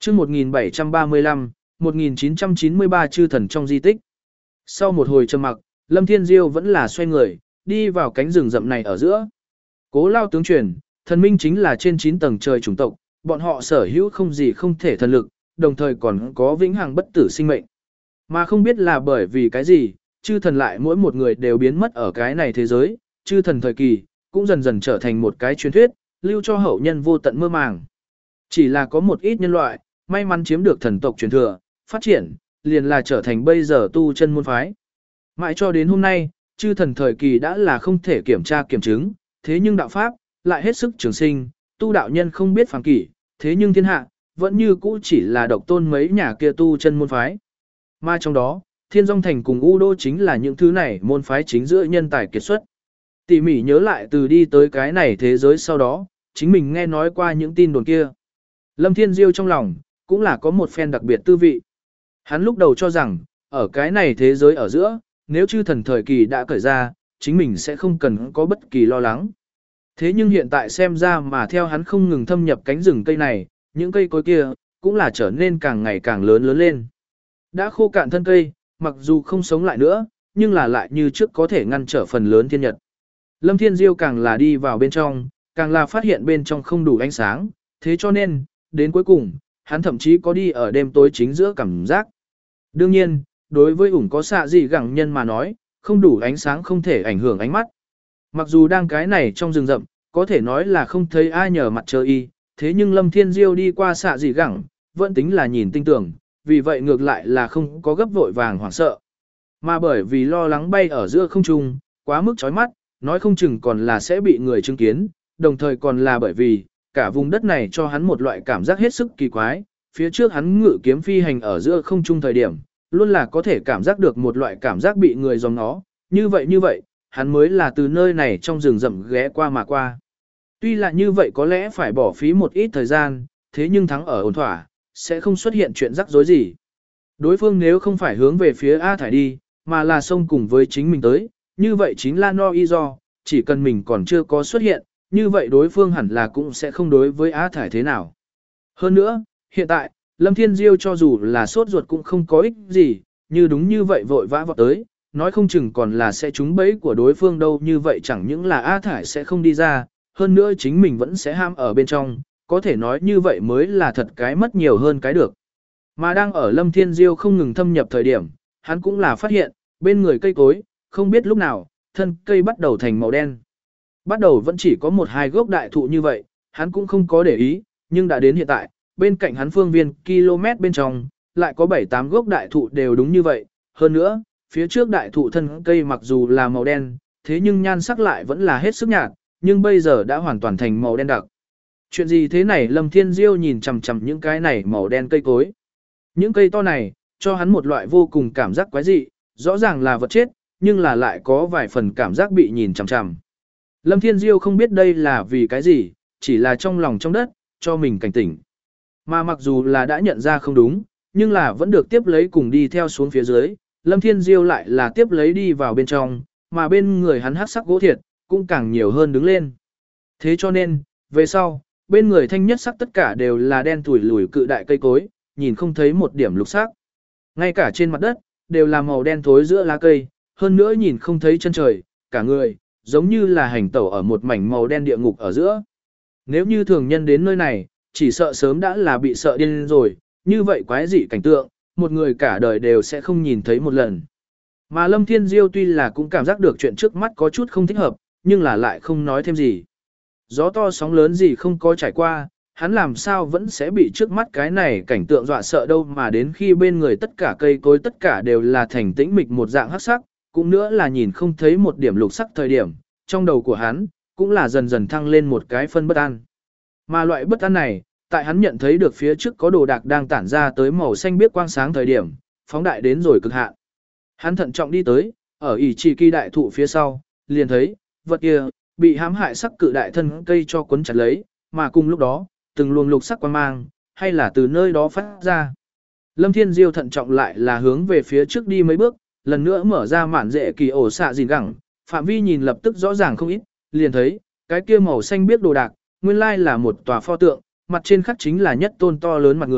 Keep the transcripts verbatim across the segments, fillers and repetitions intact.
chương một nghìn bảy trăm ba mươi lăm, một nghìn chín trăm chín mươi ba chư thần trong di tích. Sau một hồi trầm mặc, Lâm Thiên Diêu vẫn là xoay người, đi vào cánh rừng rậm này ở giữa. Cố Lao tướng truyền, thần minh chính là trên chín tầng trời chủng tộc, bọn họ sở hữu không gì không thể thần lực, đồng thời còn có vĩnh hằng bất tử sinh mệnh. Mà không biết là bởi vì cái gì, chư thần lại mỗi một người đều biến mất ở cái này thế giới, chư thần thời kỳ, cũng dần dần trở thành một cái truyền thuyết, lưu cho hậu nhân vô tận mơ màng. Chỉ là có một ít nhân loại, may mắn chiếm được thần tộc truyền thừa, phát triển, liền là trở thành bây giờ tu chân môn phái. Mãi cho đến hôm nay, chư thần thời kỳ đã là không thể kiểm tra kiểm chứng, thế nhưng đạo pháp, lại hết sức trường sinh, tu đạo nhân không biết phàm kỷ, thế nhưng thiên hạ, vẫn như cũ chỉ là độc tôn mấy nhà kia tu chân môn phái. Mà trong đó, Thiên Dung Thành cùng U Đô chính là những thứ này môn phái chính giữa nhân tài kiệt xuất. Tỉ mỉ nhớ lại từ đi tới cái này thế giới sau đó, chính mình nghe nói qua những tin đồn kia. Lâm Thiên Diêu trong lòng, cũng là có một phen đặc biệt tư vị. Hắn lúc đầu cho rằng, ở cái này thế giới ở giữa, nếu chư thần thời kỳ đã cởi ra, chính mình sẽ không cần có bất kỳ lo lắng. Thế nhưng hiện tại xem ra mà theo hắn không ngừng thâm nhập cánh rừng cây này, những cây cối kia, cũng là trở nên càng ngày càng lớn lớn lên. Đã khô cạn thân cây, mặc dù không sống lại nữa, nhưng là lại như trước có thể ngăn trở phần lớn thiên nhật. Lâm Thiên Diêu càng là đi vào bên trong, càng là phát hiện bên trong không đủ ánh sáng, thế cho nên, đến cuối cùng, hắn thậm chí có đi ở đêm tối chính giữa cảm giác. Đương nhiên, đối với ủng có xạ gì gẳng nhân mà nói, không đủ ánh sáng không thể ảnh hưởng ánh mắt. Mặc dù đang cái này trong rừng rậm, có thể nói là không thấy ai nhờ mặt trời y, thế nhưng Lâm Thiên Diêu đi qua xạ gì gẳng, vẫn tính là nhìn tinh tưởng, vì vậy ngược lại là không có gấp vội vàng hoảng sợ. Mà bởi vì lo lắng bay ở giữa không trung, quá mức chói mắt, nói không chừng còn là sẽ bị người chứng kiến, đồng thời còn là bởi vì, cả vùng đất này cho hắn một loại cảm giác hết sức kỳ quái, phía trước hắn ngự kiếm phi hành ở giữa không trung thời điểm, luôn là có thể cảm giác được một loại cảm giác bị người dòng nó, như vậy như vậy, hắn mới là từ nơi này trong rừng rậm ghé qua mà qua. Tuy là như vậy có lẽ phải bỏ phí một ít thời gian, thế nhưng thắng ở ổn thỏa, sẽ không xuất hiện chuyện rắc rối gì. Đối phương nếu không phải hướng về phía A Thải đi, mà là xông cùng với chính mình tới, như vậy chính là no y do, chỉ cần mình còn chưa có xuất hiện, như vậy đối phương hẳn là cũng sẽ không đối với A Thải thế nào. Hơn nữa, hiện tại, Lâm Thiên Diêu cho dù là sốt ruột cũng không có ích gì, như đúng như vậy vội vã vọt tới, nói không chừng còn là sẽ trúng bẫy của đối phương đâu, như vậy chẳng những là A Thải sẽ không đi ra, hơn nữa chính mình vẫn sẽ ham ở bên trong, có thể nói như vậy mới là thật cái mất nhiều hơn cái được. Mà đang ở Lâm Thiên Diêu không ngừng thâm nhập thời điểm, hắn cũng là phát hiện, bên người cây cối, không biết lúc nào, thân cây bắt đầu thành màu đen. Bắt đầu vẫn chỉ có một hai gốc đại thụ như vậy, hắn cũng không có để ý, nhưng đã đến hiện tại, bên cạnh hắn phương viên km bên trong, lại có bảy tám gốc đại thụ đều đúng như vậy. Hơn nữa, phía trước đại thụ thân cây mặc dù là màu đen, thế nhưng nhan sắc lại vẫn là hết sức nhạt, nhưng bây giờ đã hoàn toàn thành màu đen đặc. Chuyện gì thế này? Lâm Thiên Diêu nhìn chằm chằm những cái này màu đen cây cối. Những cây to này, cho hắn một loại vô cùng cảm giác quái dị, rõ ràng là vật chết, nhưng là lại có vài phần cảm giác bị nhìn chằm chằm. Lâm Thiên Diêu không biết đây là vì cái gì, chỉ là trong lòng trong đất, cho mình cảnh tỉnh. Mà mặc dù là đã nhận ra không đúng, nhưng là vẫn được tiếp lấy cùng đi theo xuống phía dưới, Lâm Thiên Diêu lại là tiếp lấy đi vào bên trong, mà bên người hắn hắc sắc gỗ thiệt, cũng càng nhiều hơn đứng lên. Thế cho nên, về sau, bên người thanh nhất sắc tất cả đều là đen tủi lùi cự đại cây cối, nhìn không thấy một điểm lục sắc. Ngay cả trên mặt đất, đều là màu đen thối giữa lá cây, hơn nữa nhìn không thấy chân trời, cả người, giống như là hành tẩu ở một mảnh màu đen địa ngục ở giữa. Nếu như thường nhân đến nơi này, chỉ sợ sớm đã là bị sợ điên rồi, như vậy quái dị cảnh tượng, một người cả đời đều sẽ không nhìn thấy một lần. Mà Lâm Thiên Diêu tuy là cũng cảm giác được chuyện trước mắt có chút không thích hợp, nhưng là lại không nói thêm gì. Gió to sóng lớn gì không có trải qua, hắn làm sao vẫn sẽ bị trước mắt cái này cảnh tượng dọa sợ đâu, mà đến khi bên người tất cả cây cối tất cả đều là thành tĩnh mịch một dạng hắc sắc, cũng nữa là nhìn không thấy một điểm lục sắc thời điểm, trong đầu của hắn, cũng là dần dần thăng lên một cái phân bất an. Mà loại bất an này, tại hắn nhận thấy được phía trước có đồ đạc đang tản ra tới màu xanh biếc quang sáng thời điểm, phóng đại đến rồi cực hạn. Hắn thận trọng đi tới, ở ỷ trì kỳ đại thụ phía sau, liền thấy, vật kia, bị hãm hại sắc cự đại thân cây cho cuốn chặt lấy, mà cùng lúc đó, từng luồng lục sắc quang mang, hay là từ nơi đó phát ra. Lâm Thiên Diêu thận trọng lại là hướng về phía trước đi mấy bước, lần nữa mở ra mạn dễ kỳ ổ xạ gìn gẳng, phạm vi nhìn lập tức rõ ràng không ít, liền thấy, cái kia màu xanh biếc đồ đạc, nguyên lai là một tòa pho tượng, mặt trên khắc chính là nhất tôn to lớn mặt người,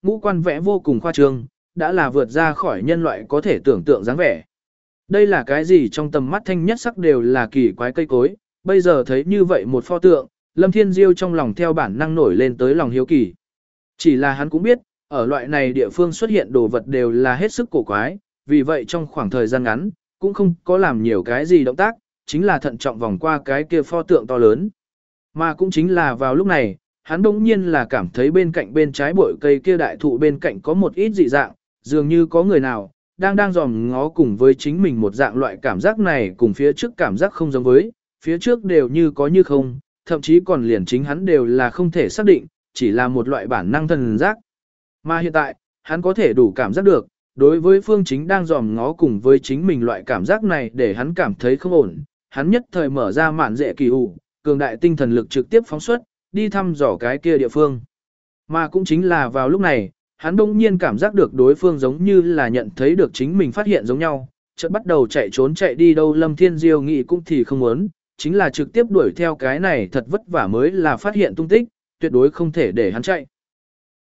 ngũ quan vẽ vô cùng khoa trương, đã là vượt ra khỏi nhân loại có thể tưởng tượng dáng vẻ. Đây là cái gì trong tầm mắt thanh nhất sắc đều là kỳ quái cây cối, bây giờ thấy như vậy một pho tượng, Lâm Thiên Diêu trong lòng theo bản năng nổi lên tới lòng hiếu kỳ. Chỉ là hắn cũng biết, ở loại này địa phương xuất hiện đồ vật đều là hết sức cổ quái, vì vậy trong khoảng thời gian ngắn, cũng không có làm nhiều cái gì động tác, chính là thận trọng vòng qua cái kia pho tượng to lớn. Mà cũng chính là vào lúc này, hắn đột nhiên là cảm thấy bên cạnh bên trái bụi cây kia đại thụ bên cạnh có một ít dị dạng, dường như có người nào đang đang dòm ngó cùng với chính mình một dạng loại cảm giác này cùng phía trước cảm giác không giống với, phía trước đều như có như không, thậm chí còn liền chính hắn đều là không thể xác định, chỉ là một loại bản năng thần giác. Mà hiện tại, hắn có thể đủ cảm giác được, đối với Phương Chính đang dòm ngó cùng với chính mình loại cảm giác này để hắn cảm thấy không ổn, hắn nhất thời mở ra mạn dệ kỳ ủ, cường đại tinh thần lực trực tiếp phóng xuất, đi thăm dò cái kia địa phương. Mà cũng chính là vào lúc này, hắn đông nhiên cảm giác được đối phương giống như là nhận thấy được chính mình phát hiện giống nhau, chợt bắt đầu chạy trốn chạy đi đâu. Lâm Thiên Diêu nghĩ cũng thì không muốn, chính là trực tiếp đuổi theo cái này thật vất vả mới là phát hiện tung tích, tuyệt đối không thể để hắn chạy.